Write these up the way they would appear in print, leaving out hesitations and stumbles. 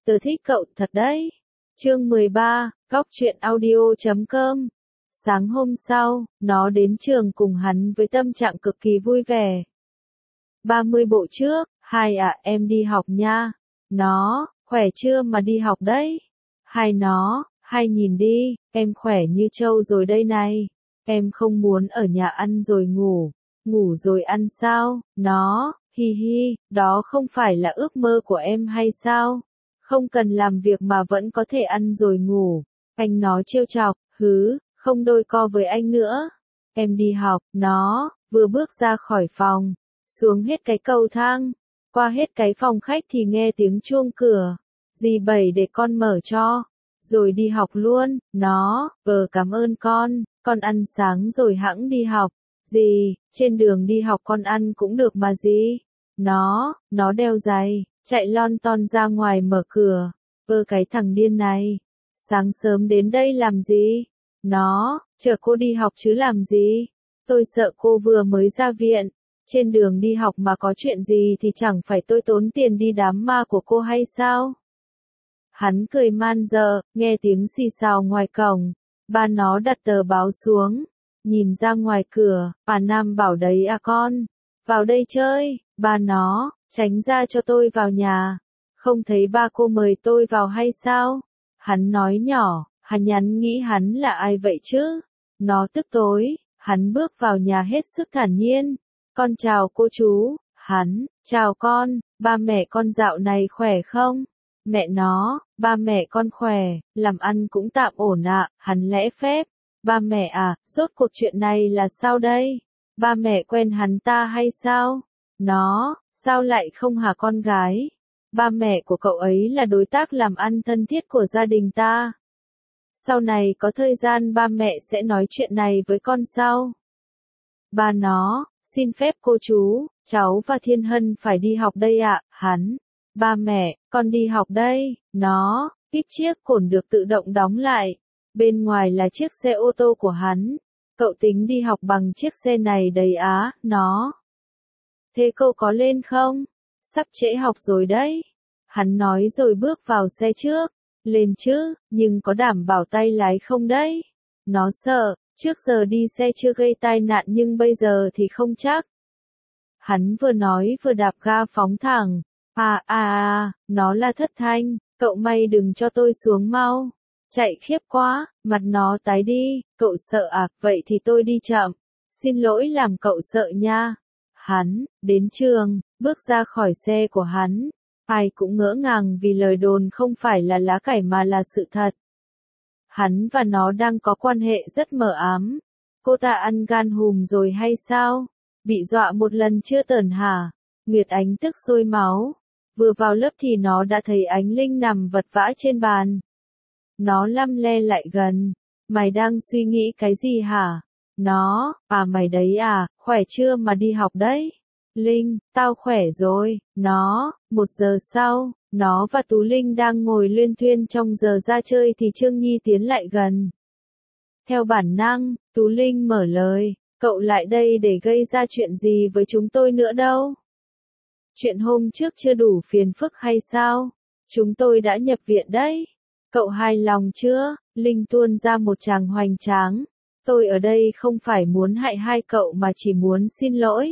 Tớ thích cậu thật đấy. Chương 13, Góc truyện audio.com. Sáng hôm sau, nó đến trường cùng hắn với tâm trạng cực kỳ vui vẻ. 30 bộ trước, hai em đi học nha. Nó, khỏe chưa mà đi học đấy. Hai nhìn đi, em khỏe như trâu rồi đây này. Em không muốn ở nhà ăn rồi ngủ rồi ăn sao? Nó, hi hi, đó không phải là ước mơ của em hay sao? Không cần làm việc mà vẫn có thể ăn rồi ngủ. Anh nó trêu chọc, không đôi co với anh nữa. Em đi học, nó, vừa bước ra khỏi phòng, xuống hết cái cầu thang, qua hết cái phòng khách thì nghe tiếng chuông cửa. Dì Bảy để con mở cho, rồi đi học luôn. Nó, cảm ơn con ăn sáng rồi hẵng đi học. Dì, trên đường đi học con ăn cũng được mà dì. Nó đeo giày, chạy lon ton ra ngoài mở cửa. Cái thằng điên này, sáng sớm đến đây làm gì? Nó, chờ cô đi học chứ làm gì? Tôi sợ cô vừa mới ra viện, trên đường đi học mà có chuyện gì thì chẳng phải tôi tốn tiền đi đám ma của cô hay sao? Hắn cười man dợ, nghe tiếng xì xào ngoài cổng. Ba nó đặt tờ báo xuống, nhìn ra ngoài cửa. Bà Nam bảo đấy con, vào đây chơi. Ba nó, tránh ra cho tôi vào nhà. Không thấy ba cô mời tôi vào hay sao? Hắn nói nhỏ, hắn nhắn nghĩ hắn là ai vậy chứ? Nó tức tối, hắn bước vào nhà hết sức thản nhiên. Con chào cô chú. Hắn, chào con, ba mẹ con dạo này khỏe không? Mẹ nó, ba mẹ con khỏe, làm ăn cũng tạm ổn ạ. Hắn lễ phép, ba mẹ rốt cuộc chuyện này là sao đây? Ba mẹ quen hắn ta hay sao? Nó, sao lại không hả con gái? Ba mẹ của cậu ấy là đối tác làm ăn thân thiết của gia đình ta. Sau này có thời gian ba mẹ sẽ nói chuyện này với con sau. Ba nó, xin phép cô chú, cháu và Thiên Hân phải đi học đây ạ. Hắn, ba mẹ, con đi học đây. Nó, kíp chiếc cổn được tự động đóng lại. Bên ngoài là chiếc xe ô tô của hắn. Cậu tính đi học bằng chiếc xe này đấy á. Nó, thế cậu có lên không? Sắp trễ học rồi đấy. Hắn nói rồi bước vào xe trước. Lên chứ, nhưng có đảm bảo tay lái không đấy? Nó sợ, trước giờ đi xe chưa gây tai nạn nhưng bây giờ thì không chắc. Hắn vừa nói vừa đạp ga phóng thẳng. Nó là Thất Thanh, cậu may đừng cho tôi xuống mau. Chạy khiếp quá, mặt nó tái đi. Cậu sợ vậy thì tôi đi chậm. Xin lỗi làm cậu sợ nha. Hắn, đến trường, bước ra khỏi xe của hắn. Ai cũng ngỡ ngàng vì lời đồn không phải là lá cải mà là sự thật. Hắn và nó đang có quan hệ rất mờ ám. Cô ta ăn gan hùm rồi hay sao? Bị dọa một lần chưa tởn hả? Nguyệt Ánh tức sôi máu. Vừa vào lớp thì nó đã thấy Ánh Linh nằm vật vã trên bàn. Nó lăm le lại gần. Mày đang suy nghĩ cái gì hả? Nó, mày đấy khỏe chưa mà đi học đấy? Linh, tao khỏe rồi. Nó, 1 giờ sau, nó và Tú Linh đang ngồi luyên thuyên trong giờ ra chơi thì Trương Nhi tiến lại gần. Theo bản năng, Tú Linh mở lời, cậu lại đây để gây ra chuyện gì với chúng tôi nữa đâu? Chuyện hôm trước chưa đủ phiền phức hay sao? Chúng tôi đã nhập viện đấy. Cậu hài lòng chưa? Linh tuôn ra một tràng hoành tráng. Tôi ở đây không phải muốn hại hai cậu mà chỉ muốn xin lỗi.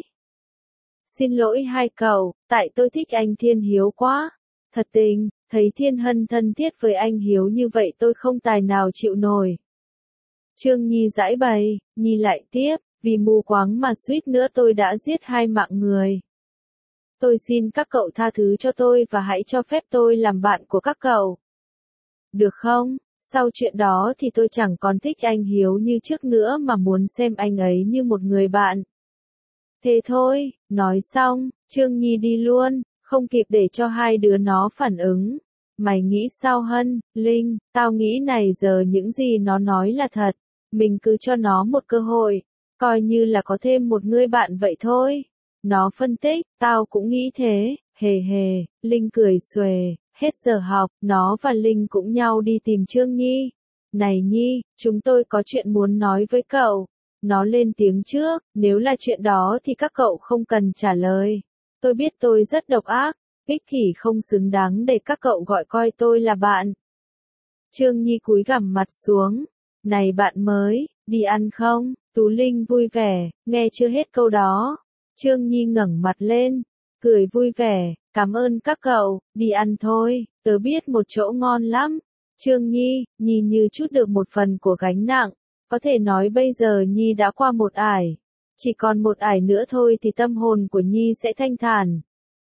Xin lỗi hai cậu, tại tôi thích anh Thiên Hiếu quá. Thật tình, thấy Thiên Hân thân thiết với anh Hiếu như vậy tôi không tài nào chịu nổi. Trương Nhi giải bày, Nhi lại tiếp, vì mù quáng mà suýt nữa tôi đã giết 2 mạng người. Tôi xin các cậu tha thứ cho tôi và hãy cho phép tôi làm bạn của các cậu. Được không? Sau chuyện đó thì tôi chẳng còn thích anh Hiếu như trước nữa mà muốn xem anh ấy như một người bạn. Thế thôi, nói xong, Trương Nhi đi luôn, không kịp để cho hai đứa nó phản ứng. Mày nghĩ sao Hân, Linh, tao nghĩ này giờ những gì nó nói là thật. Mình cứ cho nó một cơ hội, coi như là có thêm một người bạn vậy thôi. Nó phân tích, tao cũng nghĩ thế, hề hề, Linh cười xuề, hết giờ học, nó và Linh cũng nhau đi tìm Trương Nhi. Này Nhi, chúng tôi có chuyện muốn nói với cậu. Nó lên tiếng trước, nếu là chuyện đó thì các cậu không cần trả lời. Tôi biết tôi rất độc ác, ích kỷ không xứng đáng để các cậu gọi coi tôi là bạn. Trương Nhi cúi gằm mặt xuống. Này bạn mới, đi ăn không? Tú Linh vui vẻ, nghe chưa hết câu đó. Trương Nhi ngẩng mặt lên, cười vui vẻ, cảm ơn các cậu, đi ăn thôi, tớ biết một chỗ ngon lắm. Trương Nhi, Nhi như chút được một phần của gánh nặng, có thể nói bây giờ Nhi đã qua một ải. Chỉ còn một ải nữa thôi thì tâm hồn của Nhi sẽ thanh thản.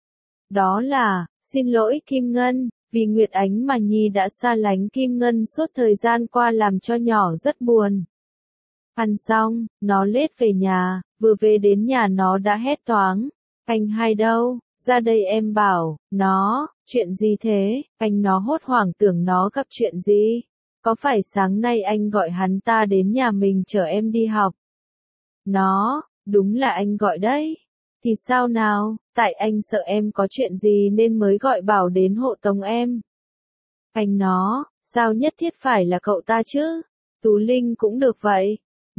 Đó là, xin lỗi Kim Ngân, vì Nguyệt Ánh mà Nhi đã xa lánh Kim Ngân suốt thời gian qua làm cho nhỏ rất buồn. Ăn xong, nó lết về nhà, vừa về đến nhà nó đã hét toáng. Anh hai đâu, ra đây em bảo, nó, chuyện gì thế, anh nó hốt hoảng tưởng nó gặp chuyện gì. Có phải sáng nay anh gọi hắn ta đến nhà mình chở em đi học? Nó, đúng là anh gọi đấy. Thì sao nào, tại anh sợ em có chuyện gì nên mới gọi bảo đến hộ tống em. Anh nó, sao nhất thiết phải là cậu ta chứ? Tú Linh cũng được vậy.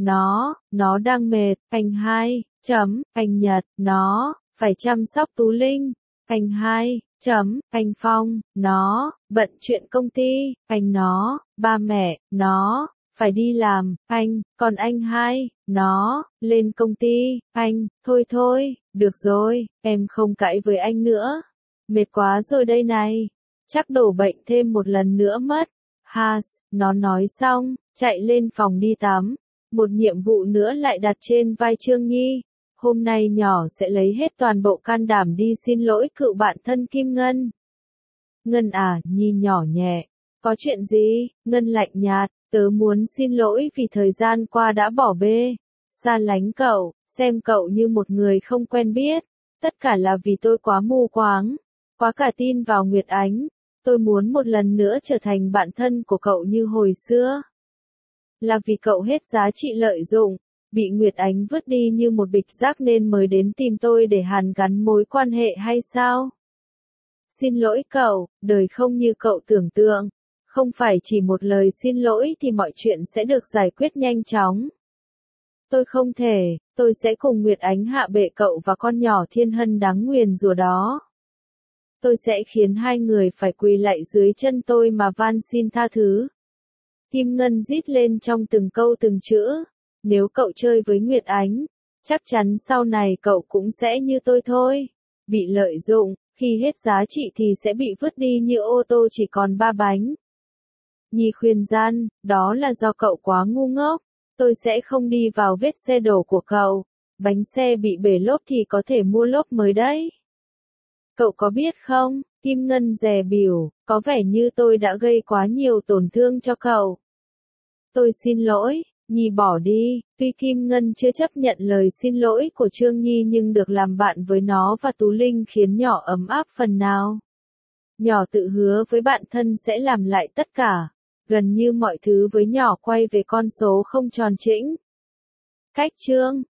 Nó đang mệt, anh hai, anh Nhật, nó, phải chăm sóc Tú Linh. Anh hai, anh Phong, nó, bận chuyện công ty, anh nó, ba mẹ, nó, phải đi làm, còn anh hai, nó, lên công ty, thôi, được rồi, em không cãi với anh nữa. Mệt quá rồi đây này, chắc đổ bệnh thêm một lần nữa mất. Nó nói xong, chạy lên phòng đi tắm. Một nhiệm vụ nữa lại đặt trên vai Trương Nhi. Hôm nay nhỏ sẽ lấy hết toàn bộ can đảm đi xin lỗi cựu bạn thân Kim Ngân. Ngân à, Nhi nhỏ nhẹ. Có chuyện gì? Ngân lạnh nhạt, tớ muốn xin lỗi vì thời gian qua đã bỏ bê. Xa lánh cậu, xem cậu như một người không quen biết. Tất cả là vì tôi quá mù quáng. Quá cả tin vào Nguyệt Ánh. Tôi muốn một lần nữa trở thành bạn thân của cậu như hồi xưa. Là vì cậu hết giá trị lợi dụng, bị Nguyệt Ánh vứt đi như một bịch rác nên mới đến tìm tôi để hàn gắn mối quan hệ hay sao? Xin lỗi cậu, đời không như cậu tưởng tượng. Không phải chỉ một lời xin lỗi thì mọi chuyện sẽ được giải quyết nhanh chóng. Tôi không thể, tôi sẽ cùng Nguyệt Ánh hạ bệ cậu và con nhỏ Thiên Hân đáng nguyền rủa đó. Tôi sẽ khiến hai người phải quỳ lạy dưới chân tôi mà van xin tha thứ. Kim Ngân rít lên trong từng câu từng chữ. Nếu cậu chơi với Nguyệt Ánh, chắc chắn sau này cậu cũng sẽ như tôi thôi. Bị lợi dụng, khi hết giá trị thì sẽ bị vứt đi như ô tô chỉ còn 3 bánh. Nhi khuyên gian, đó là do cậu quá ngu ngốc. Tôi sẽ không đi vào vết xe đổ của cậu. Bánh xe bị bể lốp thì có thể mua lốp mới đấy. Cậu có biết không, Kim Ngân dè bỉu, có vẻ như tôi đã gây quá nhiều tổn thương cho cậu. Tôi xin lỗi, Nhi bỏ đi. Tuy Kim Ngân chưa chấp nhận lời xin lỗi của Trương Nhi nhưng được làm bạn với nó và Tú Linh khiến nhỏ ấm áp phần nào. Nhỏ tự hứa với bạn thân sẽ làm lại tất cả. Gần như mọi thứ với nhỏ quay về con số không tròn chỉnh. Cách chương